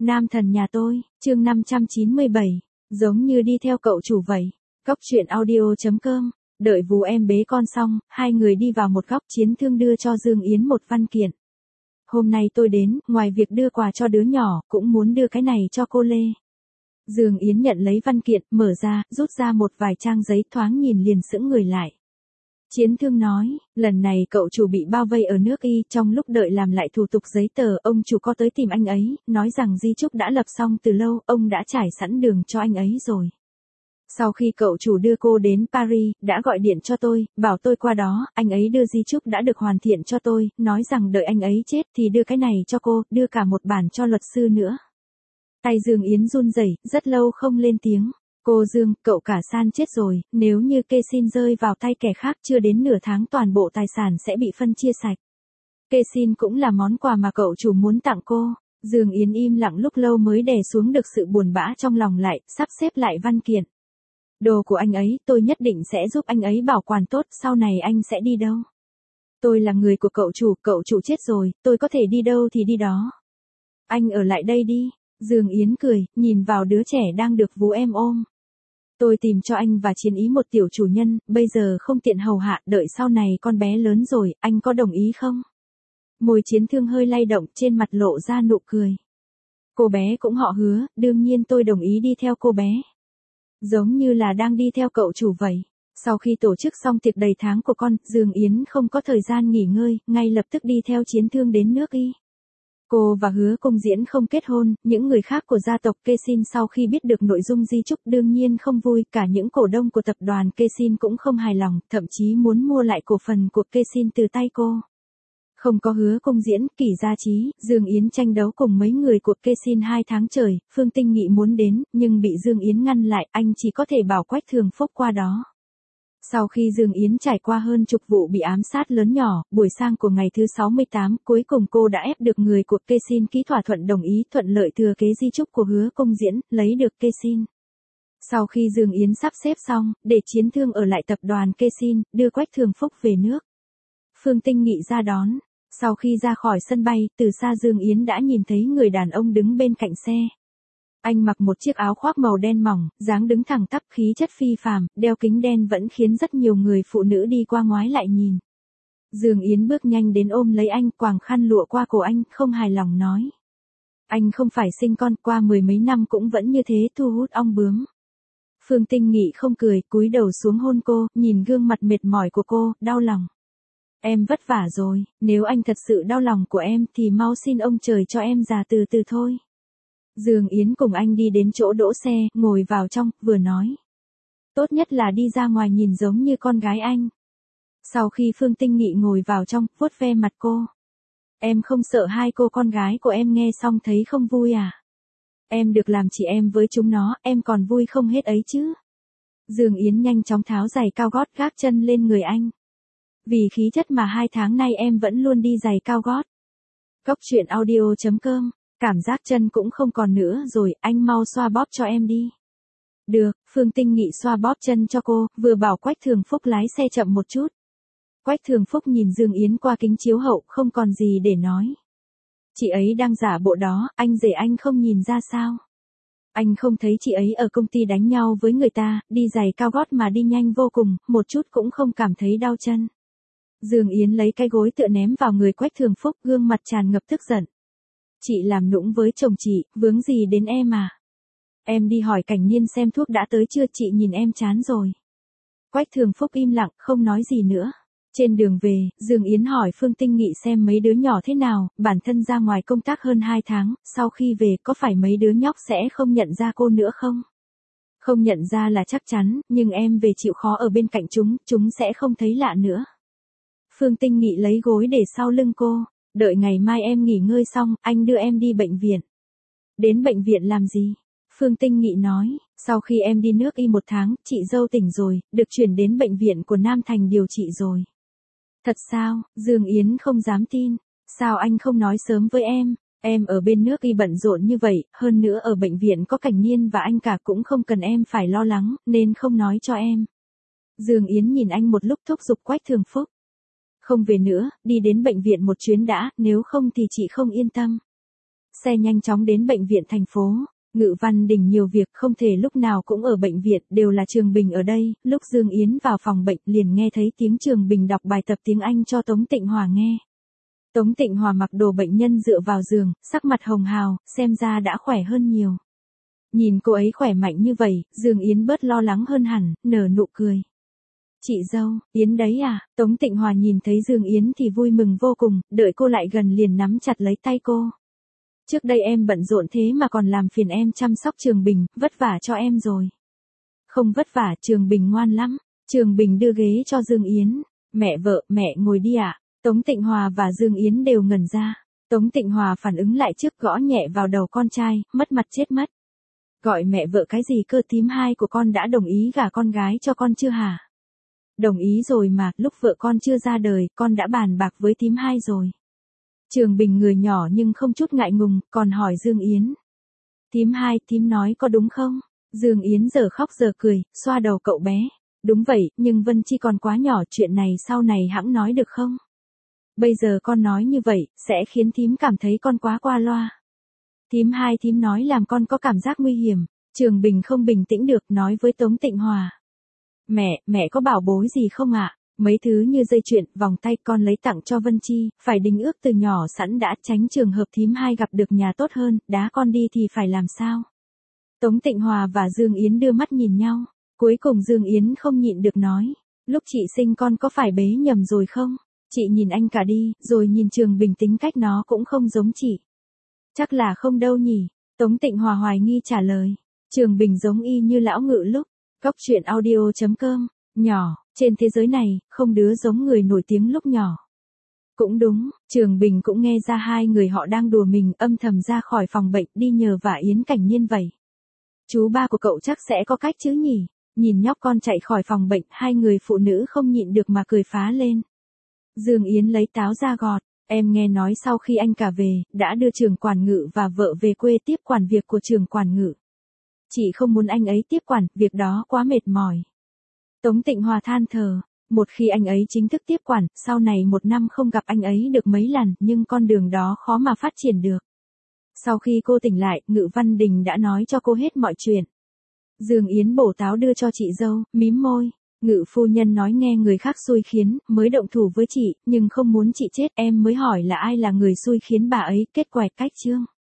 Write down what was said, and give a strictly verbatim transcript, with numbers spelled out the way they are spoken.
Nam thần nhà tôi, chương năm trăm chín mươi bảy, giống như đi theo cậu chủ vậy. Cốc truyện audio chấm com, đợi vú em bế con xong, hai người đi vào một góc. Chiến Thương đưa cho Dương Yến một văn kiện. Hôm nay tôi đến, ngoài việc đưa quà cho đứa nhỏ, cũng muốn đưa cái này cho cô Lê. Dương Yến nhận lấy văn kiện, mở ra, rút ra một vài trang giấy, thoáng nhìn liền sững người lại. Chiến Thương nói, lần này cậu chủ bị bao vây ở nước Y, trong lúc đợi làm lại thủ tục giấy tờ, ông chủ có tới tìm anh ấy, nói rằng di chúc đã lập xong từ lâu, ông đã trải sẵn đường cho anh ấy rồi. Sau khi cậu chủ đưa cô đến Paris, đã gọi điện cho tôi, bảo tôi qua đó, anh ấy đưa di chúc đã được hoàn thiện cho tôi, nói rằng đợi anh ấy chết thì đưa cái này cho cô, đưa cả một bản cho luật sư nữa. Tay Dương Yến run rẩy, rất lâu không lên tiếng. Cô Dương, cậu cả San chết rồi, nếu như kê xin rơi vào tay kẻ khác chưa đến nửa tháng toàn bộ tài sản sẽ bị phân chia sạch. Kê xin cũng là món quà mà cậu chủ muốn tặng cô. Dương Yến im lặng lúc lâu mới đè xuống được sự buồn bã trong lòng lại, sắp xếp lại văn kiện. Đồ của anh ấy, tôi nhất định sẽ giúp anh ấy bảo quản tốt, sau này anh sẽ đi đâu? Tôi là người của cậu chủ, cậu chủ chết rồi, tôi có thể đi đâu thì đi đó. Anh ở lại đây đi. Dương Yến cười, nhìn vào đứa trẻ đang được vú em ôm. Tôi tìm cho anh và Chiến Ý một tiểu chủ nhân, bây giờ không tiện hầu hạ, đợi sau này con bé lớn rồi, anh có đồng ý không? Môi Chiến Thương hơi lay động, trên mặt lộ ra nụ cười. Cô bé cũng họ Hứa, đương nhiên tôi đồng ý đi theo cô bé. Giống như là đang đi theo cậu chủ vậy. Sau khi tổ chức xong tiệc đầy tháng của con, Dương Yến không có thời gian nghỉ ngơi, ngay lập tức đi theo Chiến Thương đến nước Y. Cô và Hứa Công Diễn không kết hôn, những người khác của gia tộc Kê Xin sau khi biết được nội dung di chúc đương nhiên không vui, cả những cổ đông của tập đoàn Kê Xin cũng không hài lòng, thậm chí muốn mua lại cổ phần của Kê Xin từ tay cô. Không có Hứa Công Diễn, Kỷ Gia Chí, Dương Yến tranh đấu cùng mấy người của Kê Xin hai tháng trời, Phương Tinh Nghị muốn đến, nhưng bị Dương Yến ngăn lại, anh chỉ có thể bảo Quách Thường Phúc qua đó. Sau khi Dương Yến trải qua hơn chục vụ bị ám sát lớn nhỏ, buổi sang của ngày thứ sáu mươi tám, cuối cùng cô đã ép được người của Kê Xin ký thỏa thuận đồng ý thuận lợi thừa kế di chúc của Hứa Công Diễn, lấy được Kê Xin. Sau khi Dương Yến sắp xếp xong, để Chiến Thương ở lại tập đoàn Kê Xin, đưa Quách Thường Phúc về nước. Phương Tinh Nghị ra đón. Sau khi ra khỏi sân bay, từ xa Dương Yến đã nhìn thấy người đàn ông đứng bên cạnh xe. Anh mặc một chiếc áo khoác màu đen mỏng, dáng đứng thẳng tắp, khí chất phi phàm, đeo kính đen vẫn khiến rất nhiều người phụ nữ đi qua ngoái lại nhìn. Dương Yến bước nhanh đến ôm lấy anh, quàng khăn lụa qua cổ anh, không hài lòng nói. Anh không phải sinh con, qua mười mấy năm cũng vẫn như thế, thu hút ong bướm. Phương Tinh Nghị không cười, cúi đầu xuống hôn cô, nhìn gương mặt mệt mỏi của cô, đau lòng. Em vất vả rồi, nếu anh thật sự đau lòng của em thì mau xin ông trời cho em già từ từ thôi. Dương Yến cùng anh đi đến chỗ đỗ xe, ngồi vào trong, vừa nói. Tốt nhất là đi ra ngoài nhìn giống như con gái anh. Sau khi Phương Tinh Nghị ngồi vào trong, vuốt ve mặt cô. Em không sợ hai cô con gái của em nghe xong thấy không vui à? Em được làm chị em với chúng nó, em còn vui không hết ấy chứ? Dương Yến nhanh chóng tháo giày cao gót gác chân lên người anh. Vì khí chất mà hai tháng nay em vẫn luôn đi giày cao gót. Cốc truyện audio chấm com, cảm giác chân cũng không còn nữa rồi, anh mau xoa bóp cho em đi. Được, Phương Tinh Nghị xoa bóp chân cho cô, vừa bảo Quách Thường Phúc lái xe chậm một chút. Quách Thường Phúc nhìn Dương Yến qua kính chiếu hậu, không còn gì để nói. Chị ấy đang giả bộ đó, anh rể anh không nhìn ra sao? Anh không thấy chị ấy ở công ty đánh nhau với người ta, đi giày cao gót mà đi nhanh vô cùng, một chút cũng không cảm thấy đau chân. Dương Yến lấy cái gối tựa ném vào người Quách Thường Phúc, gương mặt tràn ngập tức giận. Chị làm nũng với chồng chị, vướng gì đến em à? Em đi hỏi Cảnh Nhiên xem thuốc đã tới chưa, chị nhìn em chán rồi. Quách Thường Phúc im lặng, không nói gì nữa. Trên đường về, Dương Yến hỏi Phương Tinh Nghị xem mấy đứa nhỏ thế nào, bản thân ra ngoài công tác hơn hai tháng, sau khi về có phải mấy đứa nhóc sẽ không nhận ra cô nữa không? Không nhận ra là chắc chắn, nhưng em về chịu khó ở bên cạnh chúng, chúng sẽ không thấy lạ nữa. Phương Tinh Nghị lấy gối để sau lưng cô, đợi ngày mai em nghỉ ngơi xong, anh đưa em đi bệnh viện. Đến bệnh viện làm gì? Phương Tinh Nghị nói, sau khi em đi nước Y một tháng, chị dâu tỉnh rồi, được chuyển đến bệnh viện của Nam Thành điều trị rồi. Thật sao? Dương Yến không dám tin. Sao anh không nói sớm với em? Em ở bên nước Y bận rộn như vậy, hơn nữa ở bệnh viện có Cảnh Nhiên và anh cả cũng không cần em phải lo lắng, nên không nói cho em. Dương Yến nhìn anh một lúc thúc giục Quách Thường Phúc. Không về nữa, đi đến bệnh viện một chuyến đã, nếu không thì chị không yên tâm. xe nhanh chóng đến bệnh viện thành phố. Ngự Văn Đình nhiều việc không thể lúc nào cũng ở bệnh viện, đều là Trường Bình ở đây. Lúc Dương Yến vào phòng bệnh liền nghe thấy tiếng Trường Bình đọc bài tập tiếng Anh cho Tống Tịnh Hòa nghe. Tống Tịnh Hòa mặc đồ bệnh nhân dựa vào giường, sắc mặt hồng hào, xem ra đã khỏe hơn nhiều. Nhìn cô ấy khỏe mạnh như vậy, Dương Yến bớt lo lắng hơn hẳn, nở nụ cười. Chị dâu, Yến đấy à? Tống Tịnh Hòa nhìn thấy Dương Yến thì vui mừng vô cùng, đợi cô lại gần liền nắm chặt lấy tay cô. Trước đây em bận rộn thế mà còn làm phiền em chăm sóc Trường Bình, vất vả cho em rồi. Không vất vả, Trường Bình ngoan lắm. Trường Bình đưa ghế cho Dương Yến. Mẹ vợ, mẹ ngồi đi ạ. À? Tống Tịnh Hòa và Dương Yến đều ngẩn ra. Tống Tịnh Hòa phản ứng lại trước gõ nhẹ vào đầu con trai, mất mặt chết mất. Gọi mẹ vợ cái gì cơ, thím hai của con đã đồng ý gả con gái cho con chưa hả? Đồng ý rồi mà, lúc vợ con chưa ra đời, con đã bàn bạc với thím hai rồi. Trường Bình người nhỏ nhưng không chút ngại ngùng, còn hỏi Dương Yến. Thím hai, thím nói có đúng không? Dương Yến giờ khóc giờ cười, xoa đầu cậu bé. Đúng vậy, nhưng Vân Chi còn quá nhỏ, chuyện này sau này hẵng nói được không? Bây giờ con nói như vậy, sẽ khiến thím cảm thấy con quá qua loa. Thím hai, thím nói làm con có cảm giác nguy hiểm. Trường Bình không bình tĩnh được, nói với Tống Tịnh Hòa. Mẹ, mẹ có bảo bối gì không ạ? Mấy thứ như dây chuyền, vòng tay con lấy tặng cho Vân Chi, phải đính ước từ nhỏ sẵn đã, tránh trường hợp thím hai gặp được nhà tốt hơn, đá con đi thì phải làm sao? Tống Tịnh Hòa và Dương Yến đưa mắt nhìn nhau, cuối cùng Dương Yến không nhịn được nói, lúc chị sinh con có phải bế nhầm rồi không? Chị nhìn anh cả đi, rồi nhìn Trường Bình tính cách nó cũng không giống chị. Chắc là không đâu nhỉ? Tống Tịnh Hòa hoài nghi trả lời, Trường Bình giống y như lão Ngự lúc. Góc truyện audio chấm com, nhỏ, trên thế giới này, không đứa giống người nổi tiếng lúc nhỏ. Cũng đúng, Trường Bình cũng nghe ra hai người họ đang đùa mình, âm thầm ra khỏi phòng bệnh đi nhờ vả Yến Cảnh Nhiên vậy. Chú ba của cậu chắc sẽ có cách chứ nhỉ? Nhìn nhóc con chạy khỏi phòng bệnh, hai người phụ nữ không nhịn được mà cười phá lên. Dương Yến lấy táo ra gọt, em nghe nói sau khi anh cả về, đã đưa trưởng quản Ngự và vợ về quê tiếp quản việc của trưởng quản Ngự. Chị không muốn anh ấy tiếp quản, việc đó quá mệt mỏi. Tống Tịnh Hòa than thở, một khi anh ấy chính thức tiếp quản, sau này một năm không gặp anh ấy được mấy lần, nhưng con đường đó khó mà phát triển được. Sau khi cô tỉnh lại, Ngự Văn Đình đã nói cho cô hết mọi chuyện. Dương Yến bổ táo đưa cho chị dâu, mím môi. Ngự phu nhân nói nghe người khác xui khiến, mới động thủ với chị, nhưng không muốn chị chết, em mới hỏi là ai là người xui khiến bà ấy, kết quẹt cách chương.